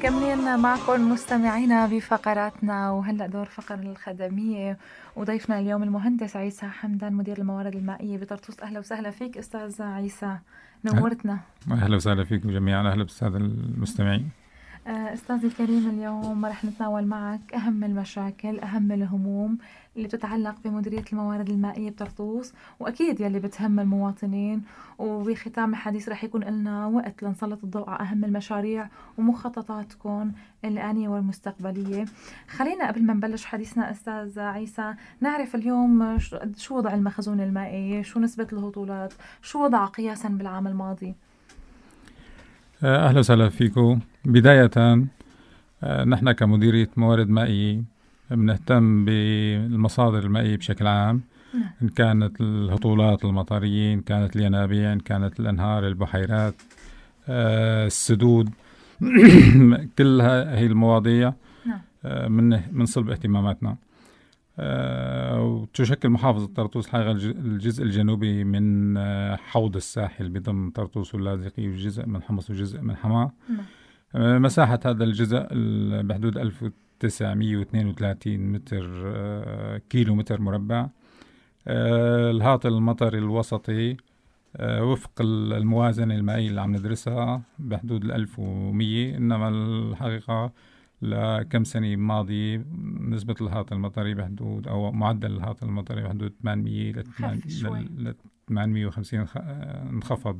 مكملين معكم مستمعينا بفقراتنا، وهلأ دور فقر الخدمية، وضيفنا اليوم المهندس عيسى حمدان مدير الموارد المائية بطرطوس. أهلا وسهلا فيك أستاذ عيسى، نورتنا. أهلا وسهلا فيكم جميعا، أهلا بالسادة المستمعين. أستاذي الكريم، اليوم رح نتناول معك أهم المشاكل، أهم الهموم اللي بتتعلق بمديرية الموارد المائية بطرطوس، وأكيد يلي بتهم المواطنين. وبختام الحديث رح يكون لنا وقت لنسلط الضوء على أهم المشاريع ومخططاتكم الآنية والمستقبلية. خلينا قبل ما نبلش حديثنا أستاذ عيسى نعرف اليوم شو وضع المخزون المائي، شو نسبة الهطولات، شو وضعها قياسا بالعام الماضي. أهلا وسهلا فيكم. بداية نحن كمديرية موارد مائية بنهتم بالمصادر المائية بشكل عام، إن كانت الهطولات المطرية، إن كانت الينابيع، إن كانت الأنهار، البحيرات، السدود. كل هذه المواضيع من صلب اهتماماتنا. وتشكل محافظة طرطوس حقيقة الجزء الجنوبي من حوض الساحل بضم طرطوس واللاذقية، وجزء من حمص وجزء من حماة. مساحة هذا الجزء بحدود 1932 متر كيلو متر مربع. الهاطل المطري الوسطي وفق الموازنة المائية اللي عم ندرسها بحدود 1100، إنما الحقيقة لكم سنة ماضية نسبة الهاطل المطري بحدود أو معدل الهاطل المطري بحدود 800 ل 850 انخفض.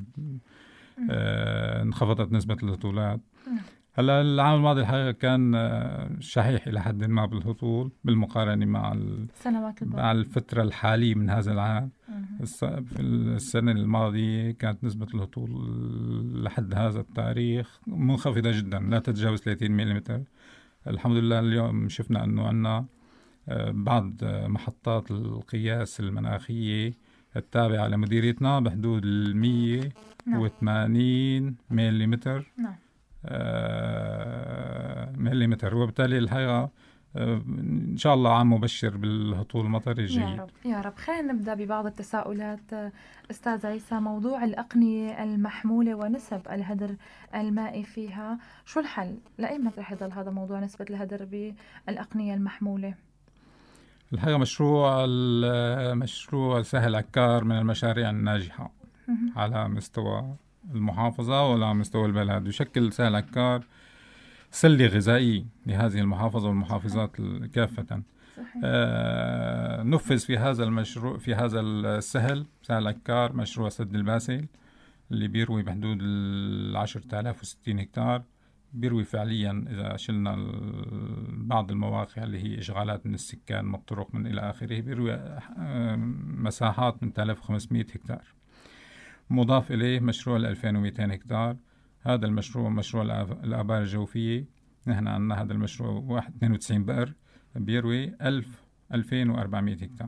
انخفضت نسبة الهطولات. هلا العام الماضي الحقيقة كان شحيح إلى حد ما بالهطول بالمقارنة مع الفترة الحالية من هذا العام. في السنة الماضية كانت نسبة الهطول لحد هذا التاريخ منخفضة جدا، لا تتجاوز 30 ملم. الحمد لله اليوم شفنا أنه عندنا بعض محطات القياس المناخية التابعة لمديريتنا بحدود 180 ملم. مليمتر. وبالتالي الحقيقة إن شاء الله عام مبشر بالهطول المطري الجيد. يا رب يا رب. خلينا نبدأ ببعض التساؤلات أستاذ عيسى. موضوع الأقنية المحمولة ونسب الهدر المائي فيها، شو الحل؟ لأيمتى رح يضل هذا موضوع نسبة الهدر بالأقنية المحمولة؟ الحقيقة مشروع سهل عكار من المشاريع الناجحة على مستوى المحافظة وعلى مستوى البلد. يشكل سهل عكار سلة غذائية لهذه المحافظة والمحافظات كافة. نفذ في هذا المشروع، في هذا سهل عكار، مشروع سد الباسل اللي بيروي بحدود 10,060 هكتار. بيروي فعليا إذا شلنا بعض المواقع اللي هي إشغالات من السكان من الطرق من إلى آخره، بيروي مساحات من 1500 هكتار. مضاف إليه مشروع 2200 هكتار. هذا المشروع مشروع الآبار الجوفية. نحن عندنا هذا المشروع 92 بئر بيروي 2400 هكتار.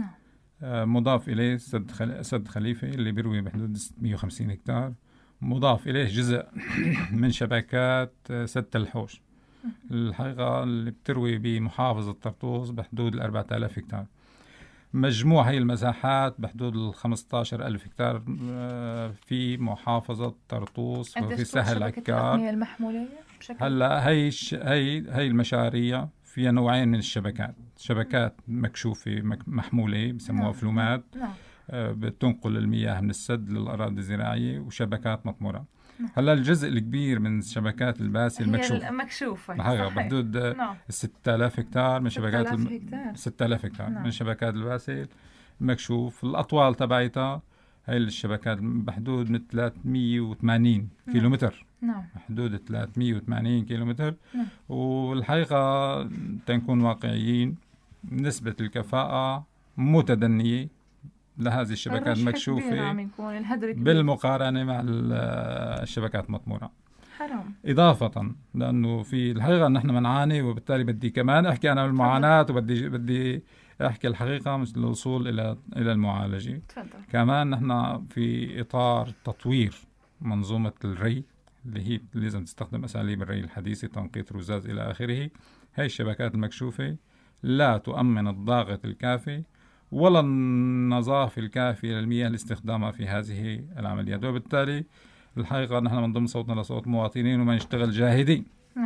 مضاف إليه سد خليفة اللي بيروي بحدود 650 هكتار. مضاف إليه جزء من شبكات سد الحوش الحقيقة اللي بتروي بمحافظة طرطوس بحدود 4000 هكتار. مجموع هاي المساحات بحدود 15,000 هكتار في محافظة طرطوس وفي سهل عكار. هلا هاي المشاريع فيها نوعين من الشبكات. شبكات مكشوفة محمولة بسموها فلومات، بتنقل المياه من السد للأراضي الزراعية، وشبكات مطمورة. هلا الجزء الكبير من شبكات الباسل مكشوفة بحدود 6000 هكتار من شبكات 6000 هكتار من شبكات الباسل مكشوف. الأطوال تبعتها هاي الشبكات بحدود من 380 كيلومتر. حدود 380 كيلومتر. والحقيقة تنكون واقعيين، نسبة الكفاءة متدنية لهذه الشبكات المكشوفة بالمقارنة مع الشبكات المطمورة. حرام. إضافة لأنه في الحقيقة نحن منعاني، وبالتالي بدي كمان أحكي أنا بالمعاناة، وبدي أحكي الحقيقة مش الوصول إلى المعالجة. تفضل. كمان نحن في إطار تطوير منظومة الري اللي هي لازم تستخدم أساليب الري الحديثة، تنقيط رذاذ إلى آخره. هاي الشبكات المكشوفة لا تؤمن الضغط الكافي ولا النظافة الكافية للمياه لاستخدامها في هذه العمليات. وبالتالي الحقيقة نحن من ضمن صوتنا لصوت المواطنين وما نشتغل جاهدين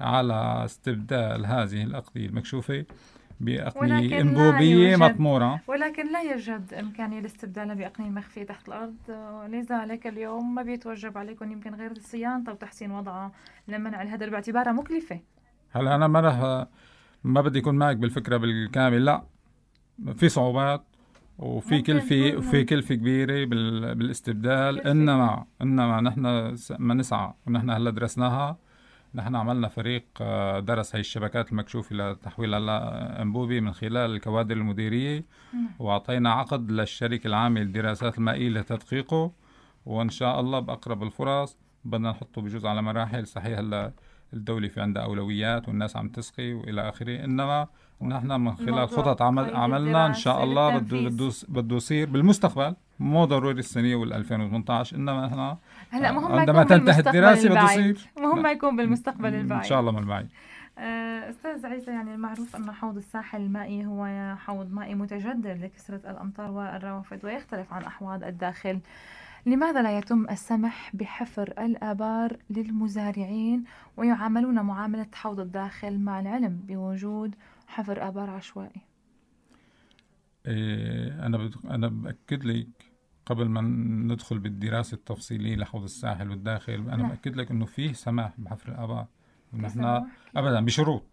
على استبدال هذه الأقضية المكشوفة بأقنية ولكن لا أنبوبية يوجد مطمورة. ولكن لا يوجد إمكانية لاستبدالها بأقنية مخفية تحت الأرض، لذلك اليوم ما بيتوجب عليكم يمكن غير صيانتها وتحسين وضعها لمنع الهدر باعتبارها مكلفة. هلا أنا ما بدي يكون معك بالفكرة بالكامل، لا، في صعوبات وفي ممكن تكون كلفة كبيرة بالاستبدال. كلفة. إنما نحن ما نسعى، ونحن هلا درسناها. نحن عملنا فريق درس هاي الشبكات المكشوفة لتحويلها لأنبوبي من خلال الكوادر المديرية، وأعطينا عقد للشركة العامة للدراسات المائية لتدقيقه، وإن شاء الله بأقرب الفرص بدنا نحطه بجزء على مراحل. صحيح هلا الدولة في عندها أولويات والناس عم تسقي وإلى آخره، إنما نحن من خلال خطط عملنا إن شاء الله بده يصير بالمستقبل، مو ضروري السنة وال 2018، إنما نحن هلا مهم ما عندما يكون تنتهي بالمستقبل الدراسة بده البعيد، يصير. مهم ما يكون بالمستقبل إن البعيد. شاء الله من بعيد. أستاذ عيسى، يعني المعروف أن حوض الساحل المائي هو حوض مائي متجدد لكثرة الأمطار والروافد ويختلف عن أحواض الداخل. لماذا لا يتم السمح بحفر الآبار للمزارعين ويعاملون معاملة حوض الداخل مع العلم بوجود حفر آبار عشوائي؟ أنا بأكد لك قبل ما ندخل بالدراسة التفصيلية لحوض الساحل والداخل، أنا بأكد لك إنه فيه سماح بحفر الآبار، ونحن أبدا بشروط.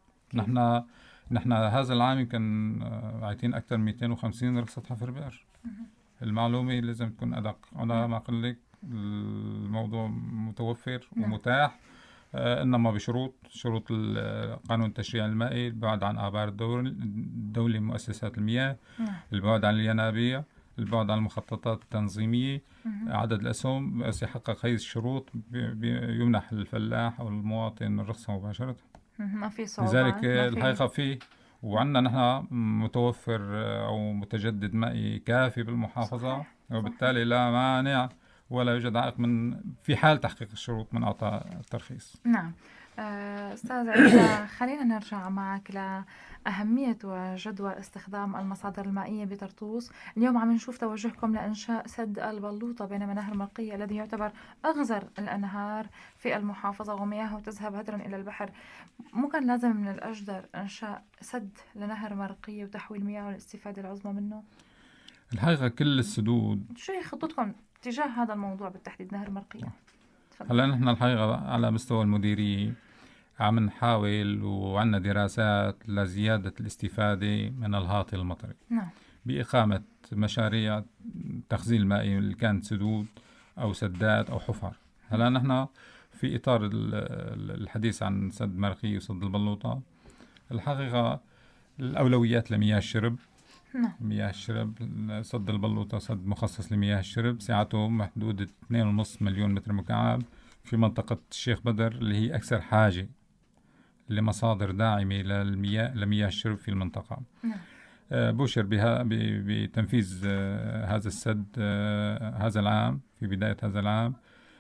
نحن هذا العام يمكن عايتين أكثر من 250 رخصة حفر بئر. المعلومة لازم تكون أدق. أنا ما أقول لك الموضوع متوفر ومتاح، إنما شروط قانون التشريع المائي، البعد عن آبار الدولة مؤسسات المياه، البعد عن الينابيع، البعد عن المخططات التنظيمية، عدد الأسهم. بس يحقق هذه الشروط يمنح الفلاح أو المواطن الرخصة مباشرة. ما في صعوبات. لذلك الحقيقة فيه، وعندنا نحن متوفر أو متجدد مائي كافي بالمحافظة. صحيح. وبالتالي لا مانع ولا يوجد عائق من في حال تحقيق الشروط من إعطاء الترخيص. نعم. أستاذ عيسى، خلينا نرجع معك لأهمية وجدوى استخدام المصادر المائية بطرطوس. اليوم عم نشوف توجهكم لإنشاء سد البلوطة بين نهر مرقية الذي يعتبر أغزر الأنهار في المحافظة ومياهه تذهب هدرا إلى البحر. مو كان لازم من الأجدر إنشاء سد لنهر مرقية وتحويل مياهه والاستفادة العظمى منه؟ الحقيقة كل السدود. شو هي خطتكم تجاه هذا الموضوع بالتحديد نهر مرقية؟ هلا نحن الحقيقة على مستوى المديرية عم نحاول وعندنا دراسات لزيادة الاستفادة من الهاطل المطري. نعم. بإقامة مشاريع تخزين المائي اللي كانت سدود أو سدات أو حفر. هلا نحن في إطار الحديث عن سد مرقية وسد البلوطة، الحقيقة الأولويات لمياه الشرب. مياه الشرب، سد البلوطة سد مخصص لمياه الشرب، سعته محدود 2.5 مليون متر مكعب في منطقة الشيخ بدر اللي هي أكثر حاجة لمصادر داعمة لمياه الشرب في المنطقة. بشر بتنفيذ هذا السد هذا العام، في بداية هذا العام،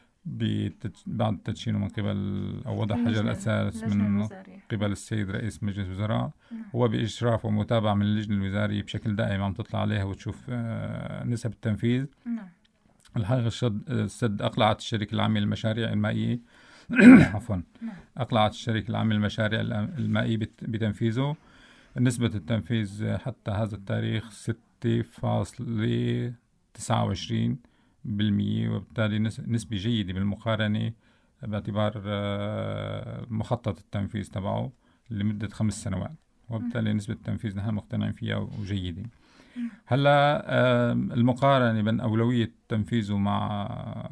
بعد تدشينه من قبل أو وضع حجر الأساس من قبل السيد رئيس مجلس الوزراء. هو بإشراف ومتابعة من اللجنة الوزارية بشكل دائم عم تطلع عليها وتشوف نسب التنفيذ. الحقيقة السد أقلعت الشركة العامة للمشاريع المائية عفوا أقلعت الشركة العامة للمشاريع المائية بتنفيذه. نسبة التنفيذ حتى هذا التاريخ 6.29%، وبالتالي نسبة جيدة بالمقارنة باعتبار مخطط التنفيذ تبعه لمدة 5 سنوات، وبالتالي نسبة التنفيذ نحن مقتنعين فيها وجيدة. هلا المقارنة بين أولوية تنفيذه مع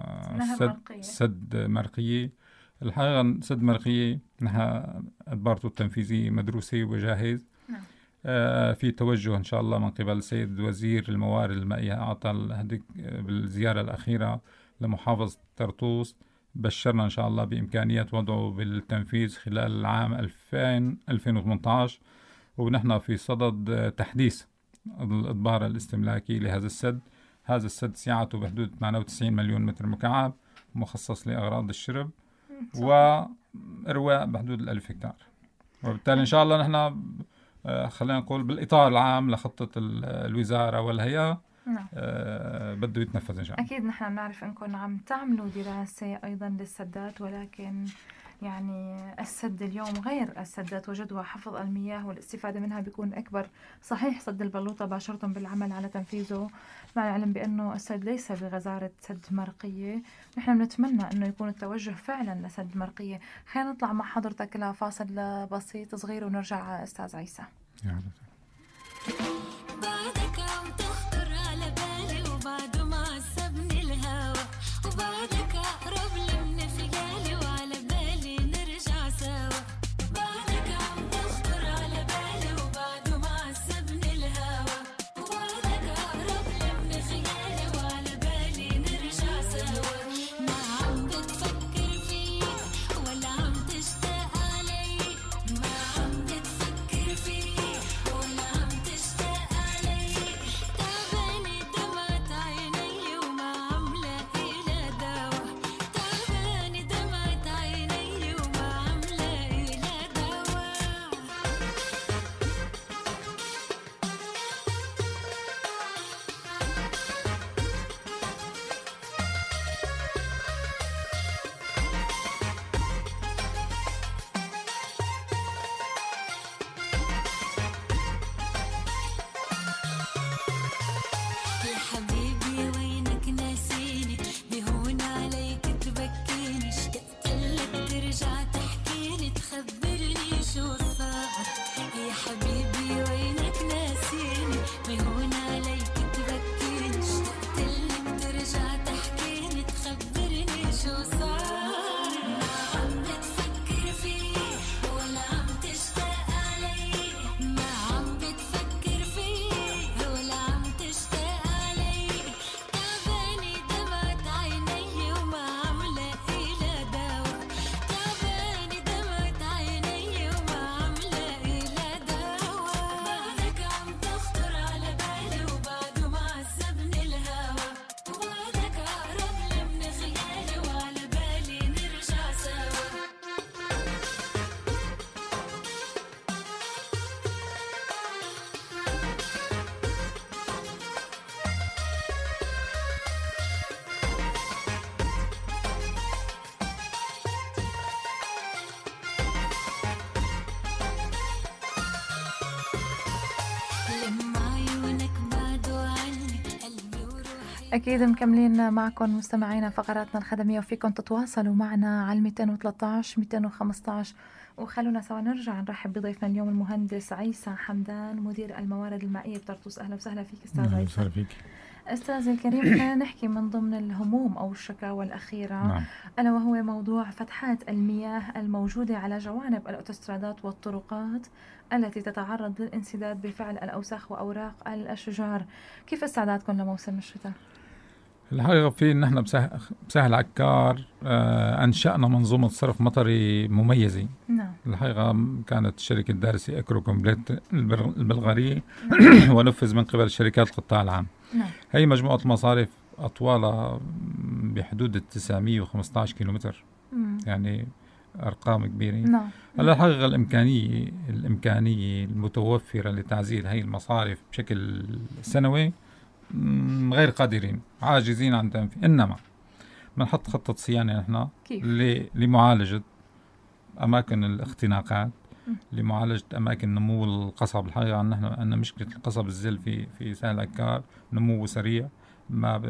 سد مرقية، الحقيقة سد مرقية نحن أدبارته التنفيذية مدروسة وجاهز. في توجه إن شاء الله من قبل السيد وزير الموارد المائية، أعطى بالزيارة الأخيرة لمحافظة طرطوس، بشرنا إن شاء الله بإمكانية وضعه بالتنفيذ خلال العام 2018، ونحن في صدد تحديث الإدبار الاستملاكي لهذا السد. هذا السد سعته بحدود 98 مليون متر مكعب، مخصص لأغراض الشرب وإرواء بحدود 1000 هكتار. وبالتالي إن شاء الله نحن خلينا نقول بالإطار العام لخطة الوزارة والهيئة بده يتنفذ إن شاء الله. أكيد نحن بنعرف أنكم عم تعملوا دراسة أيضا للسدات، ولكن يعني السد اليوم غير السدات وجدوى حفظ المياه والاستفادة منها بيكون أكبر. صحيح سد البلوطة باشرتم بالعمل على تنفيذه، مع العلم بأنه السد ليس بغزارة سد مرقية. نحن بنتمنى أنه يكون التوجه فعلا لسد مرقية. خلينا نطلع مع حضرتك لفاصل بسيط صغير ونرجع أستاذ عيسى. بعدك عم تخطر على بالي وبعده معصبني الهوى، وبعدك أقرب لي من خيالي وعلى بالي نرجع سوا. بعدك عم تخطر على بالي وبعده معصبني الهوى، وبعدك أقرب لي من خيالي وعلى بالي نرجع سوا. ما عم بتفكر فيه ولا عم تشتاق علي، ما عم بتفكر فيه ولا عم تشتاق علي. تعبانة دمعة عيني وما عم لاقي لها دوا، تعبانة دمعة عيني وما عم لاقي لها دوا. يا حبيبي وينك ناسيني، بهون عليك تبكيني، اشتقتلك ترجع تحكيني تخبرني شو صار. يا حبيبي وينك ناسيني، بهون عليك تبكيني، اشتقتلك ترجع تحكيني تخبرني شو صار. ما عم بتفكر فيه ولا عم تشتاق علي، ما عم بتفكر فيه ولا عم تشتاق علي. تعبانة دمعة عيني وما عم لاقي لها دوا، تعبانة دمعة عيني وما عم لاقي لها دوا. بعدك عم تخطر على بالي وبعده معذبني الهوى، وبعدك أقرب لي من خيالي وعلى بالي نرجع سوا. لما عيونك بعدوا عني قلبي وروحي. أكيد مكملين معكم مستمعينا فقراتنا الخدمية، وفيكم تتواصلوا معنا على 213 215. وخلونا سوا نرجع نرحب بضيفنا اليوم المهندس عيسى حمدان، مدير الموارد المائية بطرطوس. أهلا وسهلا فيك أستاذ عيسى. أستاذ الكريم، خلينا نحكي من ضمن الهموم أو الشكاوى الأخيرة، نعم. ألا وهو موضوع فتحات المياه الموجودة على جوانب الأوتوسترادات والطرقات التي تتعرض للانسداد بفعل الأوساخ وأوراق الأشجار. كيف استعدادكم لموسم الشتاء؟ الحقيقة في نحن بسهل عكار أنشأنا منظومة صرف مطري مميزة. نعم. الحقيقة كانت شركة دارسي أكرو كومبليت البلغارية ونفذ من قبل شركات القطاع العام. نعم. هي مجموعة مصارف أطوالها بحدود 915 كيلومتر، يعني أرقام كبيرة. نعم. هلا الحقيقة الإمكانية المتوفرة لتعزيز هي المصارف بشكل سنوي غير قادرين، عاجزين عن تنفيذ. إنما بنحط خطة صيانة نحن لمعالجة أماكن الاختناقات، لمعالجة أماكن نمو القصب. الحقيقة نحن عندنا مشكلة القصب الزل في سهل عكار، نموه سريع، ما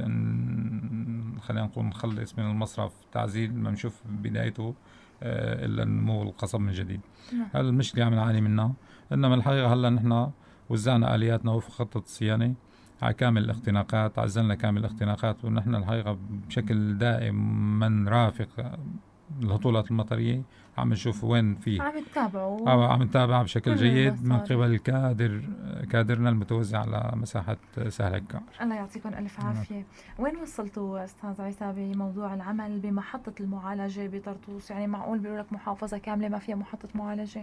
خلينا نقول نخلص من المصرف تعزيل ما نشوف بدايته إلا نمو القصب من جديد. هذا المشكلة عم نعاني منها. إنما الحقيقة هلا نحن وزعنا آلياتنا وفق خطة الصيانة على كامل الاختناقات، عزلنا كامل الاختناقات، ونحن الحقيقة بشكل دائم من رافق الهطولات المطرية عم نشوف وين في، عم نتابع بشكل جيد من قبل كادرنا المتوزع على مساحة سهل عكار. الله يعطيكم ألف عافية. وين وصلتوا أستاذ عيسى بموضوع العمل بمحطة المعالجة بطرطوس؟ يعني معقول بيقول لك محافظة كاملة ما فيها محطة معالجة؟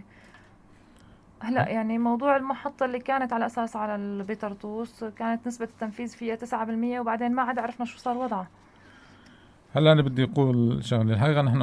هلا يعني موضوع المحطة اللي كانت على أساس على بطرطوس كانت نسبة التنفيذ فيها 9%، وبعدين ما عاد عرفنا شو صار وضعها. هلا أنا بدي أقول شغلة. الحقيقة نحن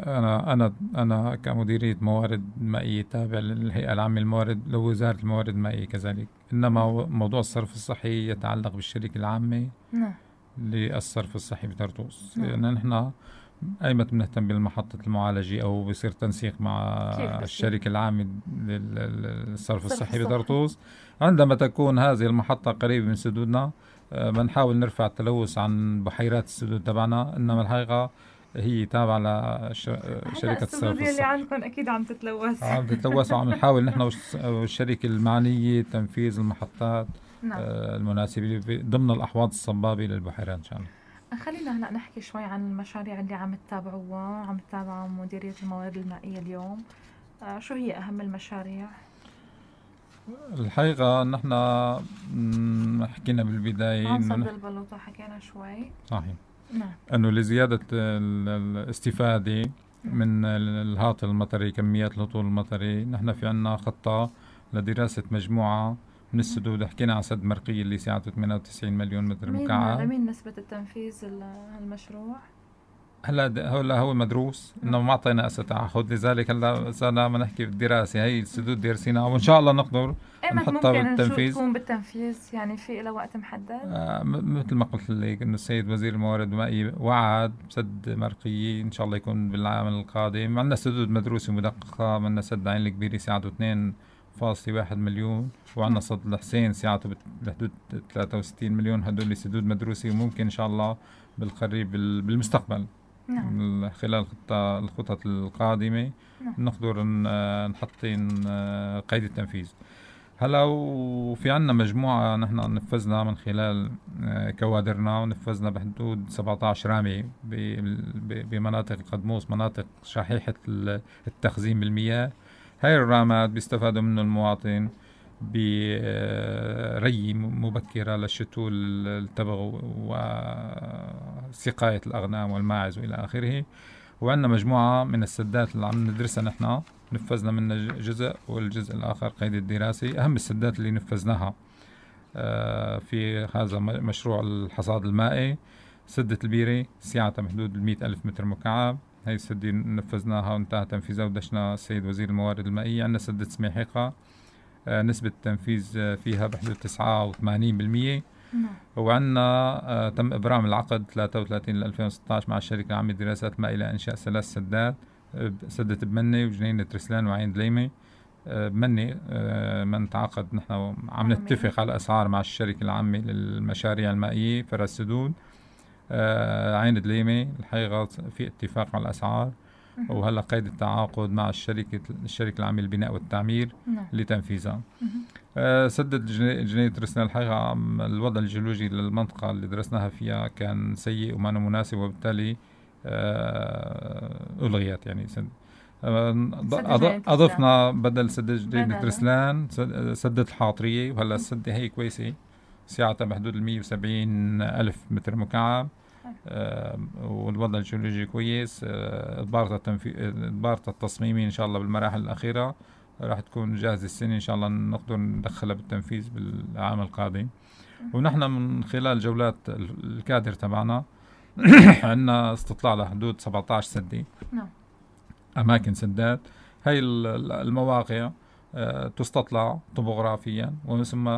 أنا كمديرية موارد مائية تابع للهيئة العامة للموارد لوزارة الموارد المائية كذلك. إنما موضوع الصرف الصحي يتعلق بالشركة العامة للصرف الصحي بطرطوس. يعني نحن أيمت بنهتم بالمحطة المعالجة أو بصير تنسيق مع كيف بصير؟ الشركة العامة للصرف الصرف الصحي الصحي. بطرطوس. عندما تكون هذه المحطة قريبة من سدودنا بنحاول نرفع التلوث عن بحيرات السدود تبعنا، إنما الحقيقة هي تابعة هلا لشركة الصرف السدود يلي الصحي. عندكم اكيد عم تتلوث. عم تتلوث، وعم نحاول نحن والشركة المعنية تنفيذ المحطات نعم. المناسبة ضمن الأحواض الصبابة للبحيرات إن شاء الله. خلينا هلا نحكي شوي عن المشاريع اللي عم تتابعوها، عم تتابع مديرية الموارد المائية اليوم. شو هي أهم المشاريع؟ الحقيقة نحن حكينا بالبداية عن إنه صد البلوطة حكينا شوي. صحيح نعم. أنه لزيادة الاستفادة من الهاطل المطري، كميات الهطول المطري، نحن في عنا خطة لدراسة مجموعة من السدود. حكينا عن سد مرقية اللي سعته 98 مليون متر مكعب. لمين نسبة التنفيذ المشروع؟ هلا هو مدروس، انه ما اعطينا اسا تعهد، لذلك هلا صرنا عم نحكي بالدراسه. هي السدود دارسينها وان شاء الله نقدر ايمت نحطها ممكن بالتنفيذ. تكون بالتنفيذ، يعني في له وقت محدد؟ مثل ما قلت لك انه السيد وزير الموارد المائية وعد بسد مرقية ان شاء الله يكون بالعام القادم. عندنا سدود مدروسة مدققة، عندنا سد عين الكبيرة سعته 2.1 مليون، وعندنا سد الحسين سعته بحدود 63 مليون. هدول سدود مدروسة وممكن ان شاء الله بالقريب بالمستقبل. نعم. خلال الخطط القادمة نعم. نقدر نحطين قيد التنفيذ. هلا وفي عنا مجموعة نحن نفذنا من خلال كوادرنا، ونفذنا بحدود 17 رامي بمناطق القدموس، مناطق شحيحة التخزين بالمياه. هاي الرامات بيستفادوا منه المواطن بري مبكرة للشتو التبغ وسقاية الأغنام والماعز وإلى آخره. وعندنا مجموعة من السدات اللي عم ندرسها نحن، نفذنا منها جزء والجزء الآخر قيد الدراسي. أهم السدات اللي نفذناها في هذا مشروع الحصاد المائي: سدة البيري سعتها بحدود 100,000 متر مكعب، هي السدة نفذناها وانتهى تنفيذها ودشنا السيد وزير الموارد المائية. عندنا سدة سميحقة نسبة التنفيذ فيها بحدود 89%. وعندنا تم إبرام العقد 33/2016 مع الشركة العامة للدراسات المائية لإنشاء 3 سدات: سدة بمنة وجنينة رسلان وعين دليمة. بمنة من تعاقد نحن عم نتفق على الأسعار مع الشركة العامة للمشاريع المائية فرع السدود. عين دليمة الحقيقة في اتفاق على الأسعار، وهلا قيد التعاقد مع الشركة العامة للبناء والتعمير لتنفيذها. سدد جنينة رسلان الحقيقة الوضع الجيولوجي للمنطقة اللي درسناها فيها كان سيء وما مناسب، وبالتالي ألغيت. يعني أضفنا بدل سدة جنينة رسلان سدة الحاطرية، وهلا السدة هي كويسة سعتها بحدود 170,000 متر مكعب. والوضع الجيولوجي كويس. إدبارة التصميمي إن شاء الله بالمراحل الأخيرة راح تكون جاهزة السنة إن شاء الله، نقدر ندخلها بالتنفيذ بالعام القادم. ونحن من خلال جولات الكادر تبعنا عندنا استطلاع لحدود 17 سدة، أماكن سدات. هاي المواقع تستطلع طبوغرافيا، وثم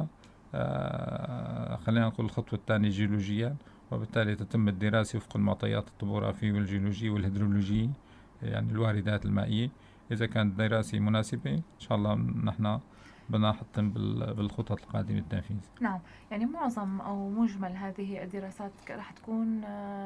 خلينا نقول الخطوة الثانية جيولوجيا، وبالتالي تتم الدراسة وفق المعطيات الطبوغرافية والجيولوجية والهيدرولوجية، يعني الواردات المائية. إذا كانت دراسة مناسبة إن شاء الله نحن بدنا نحطم بالخطط القادمة التنفيذ. نعم، يعني معظم أو مجمل هذه الدراسات راح تكون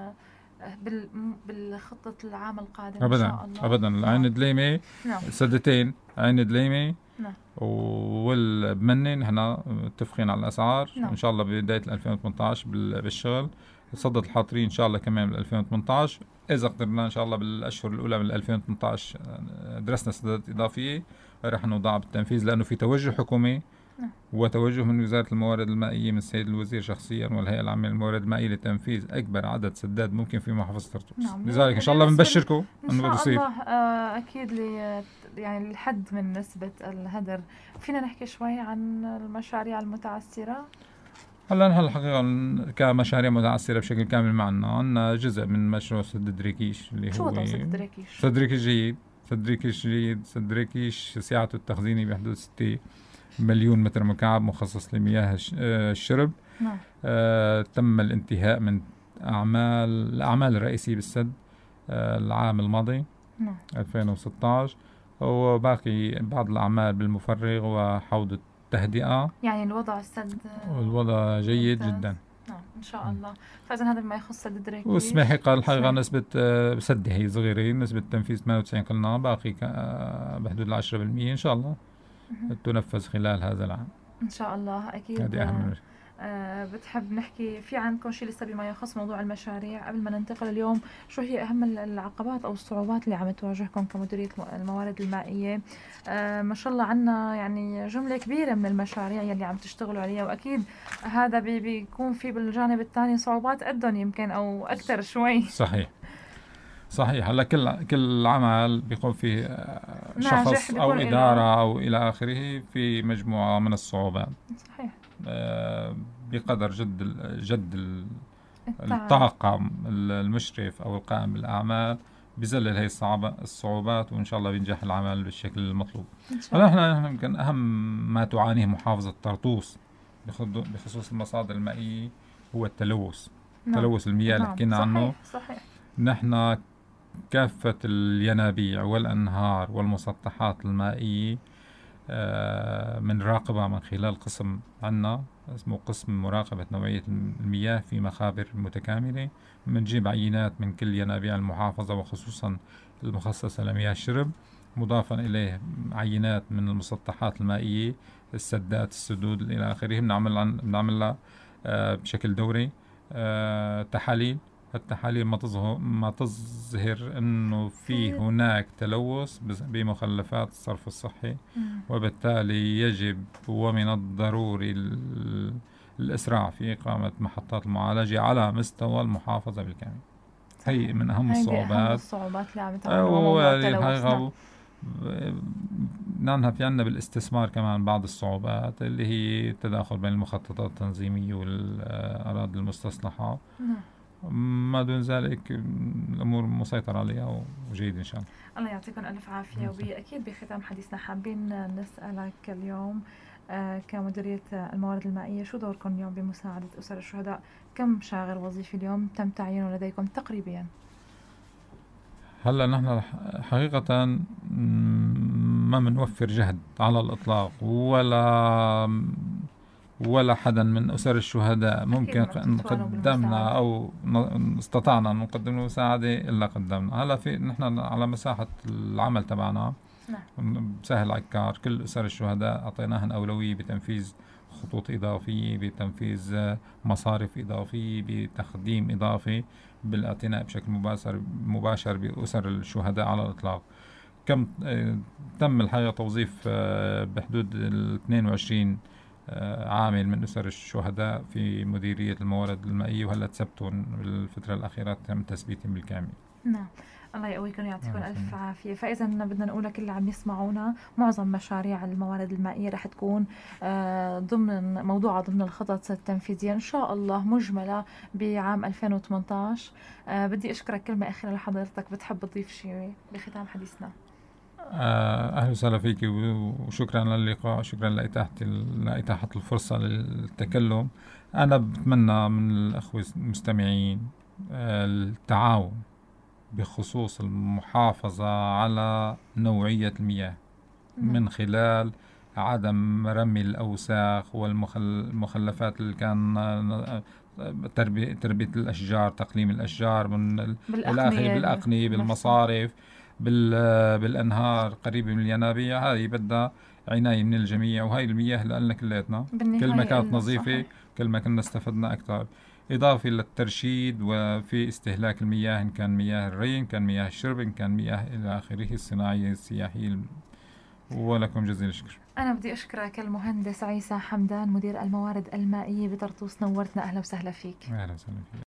بالخطة العام القادم أبداً إن شاء الله. أبدا. عين دليمة سدتين، عين دليمة والبمنة نحن متفقين على الأسعار إن شاء الله بداية 2018 بالشغل. صدة الحاطرية إن شاء الله كمان بال 2018. إذا قدرنا إن شاء الله بالأشهر الأولى من 2018 درسنا سدات إضافية رح نوضعها بالتنفيذ، لأنه في توجه حكومي وتوجه من وزارة الموارد المائية من السيد الوزير شخصيا والهيئة العامة للموارد المائية لتنفيذ أكبر عدد سداد ممكن في محافظة طرطوس. لذلك إن شاء الله بنبشركم إنه بصير. أكيد يعني الحد من نسبة الهدر. فينا نحكي شوي عن المشاريع المتعثرة؟ هلا نحن الحقيقة كمشاريع متعثرة بشكل كامل معنا. عندنا جزء من مشروع سد دريكيش اللي شو هو سد دريكيش؟ سد دريكيش جيد. سد دريكيش سعته التخزيني بحدود 6 مليون متر مكعب مخصص لمياه الشرب. تم الانتهاء من الأعمال الرئيسية بالسد. العام الماضي نعم 2016. وباقي بعض الأعمال بالمفرغ وحوض التهدئة، يعني الوضع السد والوضع جيد ممتاز. جدا. نعم إن شاء الله. فإذا هذا بما يخص سد دريكيش. وسماحي قال الحقيقة سماحي. نسبة سد هي صغيرة، نسبة تنفيذ 98 قلنا، باقي بحدود 10% إن شاء الله تنفذ خلال هذا العام. إن شاء الله أكيد. هذه أهم بتحب نحكي في عندكم شيء لسه بما يخص موضوع المشاريع قبل ما ننتقل اليوم؟ شو هي أهم العقبات أو الصعوبات اللي عم تواجهكم كمديرية الموارد المائية؟ ما شاء الله عنا يعني جملة كبيرة من المشاريع يلي عم تشتغلوا عليها، وأكيد هذا بيكون في بالجانب الثاني صعوبات قدهم يمكن أو أكثر شوي. صحيح. هلا كل عمل بيكون فيه ناجح شخص بيكون أو إله. إدارة أو إلى آخره في مجموعة من الصعوبات صحيح. بقدر جد التعب. الطاقم المشرف أو القائم بالأعمال بذلل هي الصعوبات، وإن شاء الله بينجح العمل بالشكل المطلوب. إن شاء الله. هلا نحن يمكن أهم ما تعانيه محافظة طرطوس بخصوص المصادر المائية هو التلوث. نعم. تلوث المياه اللي نعم. حكينا عنه. صحيح. نحن كافة الينابيع والأنهار والمسطحات المائية بنراقبها من خلال قسم عنا اسمه قسم مراقبة نوعية المياه في مخابر متكاملة. بنجيب عينات من كل ينابيع المحافظة وخصوصا المخصصة لمياه الشرب، مضافا إليه عينات من المسطحات المائية، السدات، السدود إلى آخره. بنعملها بشكل دوري تحاليل. التحاليل ما تظهر انه في هناك تلوث بمخلفات الصرف الصحي، وبالتالي يجب ومن الضروري الاسراع في اقامة محطات المعالجة على مستوى المحافظة بالكامل. هي من اهم الصعوبات اللي عم تعانوا موضوع التلوث. نحن في عنا بالاستثمار كمان بعض الصعوبات اللي هي التداخل بين المخططات التنظيمية والأراضي المستصلحة. ما دون ذلك الأمور مسيطرة عليها وجيد إن شاء الله. الله يعطيكم ألف عافية. وأكيد بختام حديثنا حابين نسألك اليوم كمديرية الموارد المائية، شو دوركم اليوم بمساعدة أسر الشهداء؟ كم شاغر وظيفي اليوم تم تعيينه لديكم تقريبا؟ هلا نحن حقيقة ما بنوفر جهد على الإطلاق، ولا حدا من أسر الشهداء ممكن قدمنا أو استطعنا أن نقدم له مساعدة إلا قدمنا. هلا في نحن على مساحة العمل تبعنا بسهل عكار كل أسر الشهداء أعطيناهن أولوية بتنفيذ خطوط إضافية، بتنفيذ مصارف إضافية، بتقديم إضافي، بالاعتناء بشكل مباشر بأسر الشهداء على الإطلاق. كم تم الحقيقة توظيف بحدود 22 عامل من أسر الشهداء في مديرية الموارد المائية، وهلا تثبتون بالفترة الأخيرة تم تثبيتهم بالكامل. نعم الله يقويكم ويعطيكم ألف عافية. فإذا بدنا نقول لك اللي عم يسمعونا، معظم مشاريع الموارد المائية رح تكون موضوعة ضمن الخطط التنفيذية إن شاء الله مجملة بعام 2018. بدي أشكرك كلمة أخيرة لحضرتك، بتحب تضيف شيء بختام حديثنا؟ أهلا وسهلا فيك وشكرا للقاء، شكرا لإتاحة الفرصة للتكلم. أنا بتمنى من الأخوة المستمعين التعاون بخصوص المحافظة على نوعية المياه من خلال عدم رمي الأوساخ والمخلفات اللي كان تربية الأشجار، تقليم الأشجار من بالأقنية بالمصارف بالأنهار قريبة من الينابيع. هذه بدها عناية من الجميع، وهي المياه لنا كلياتنا كل ما كانت نظيفة كل ما كنا استفدنا أكثر، إضافة للترشيد وفي استهلاك المياه، إن كان مياه الري، إن كان مياه الشرب، إن كان مياه إلى آخره الصناعية السياحية. ولكم جزيل الشكر. أنا بدي أشكرك المهندس عيسى حمدان مدير الموارد المائية بطرطوس، نورتنا. أهلا وسهلا فيك. أهلا وسهلا فيك.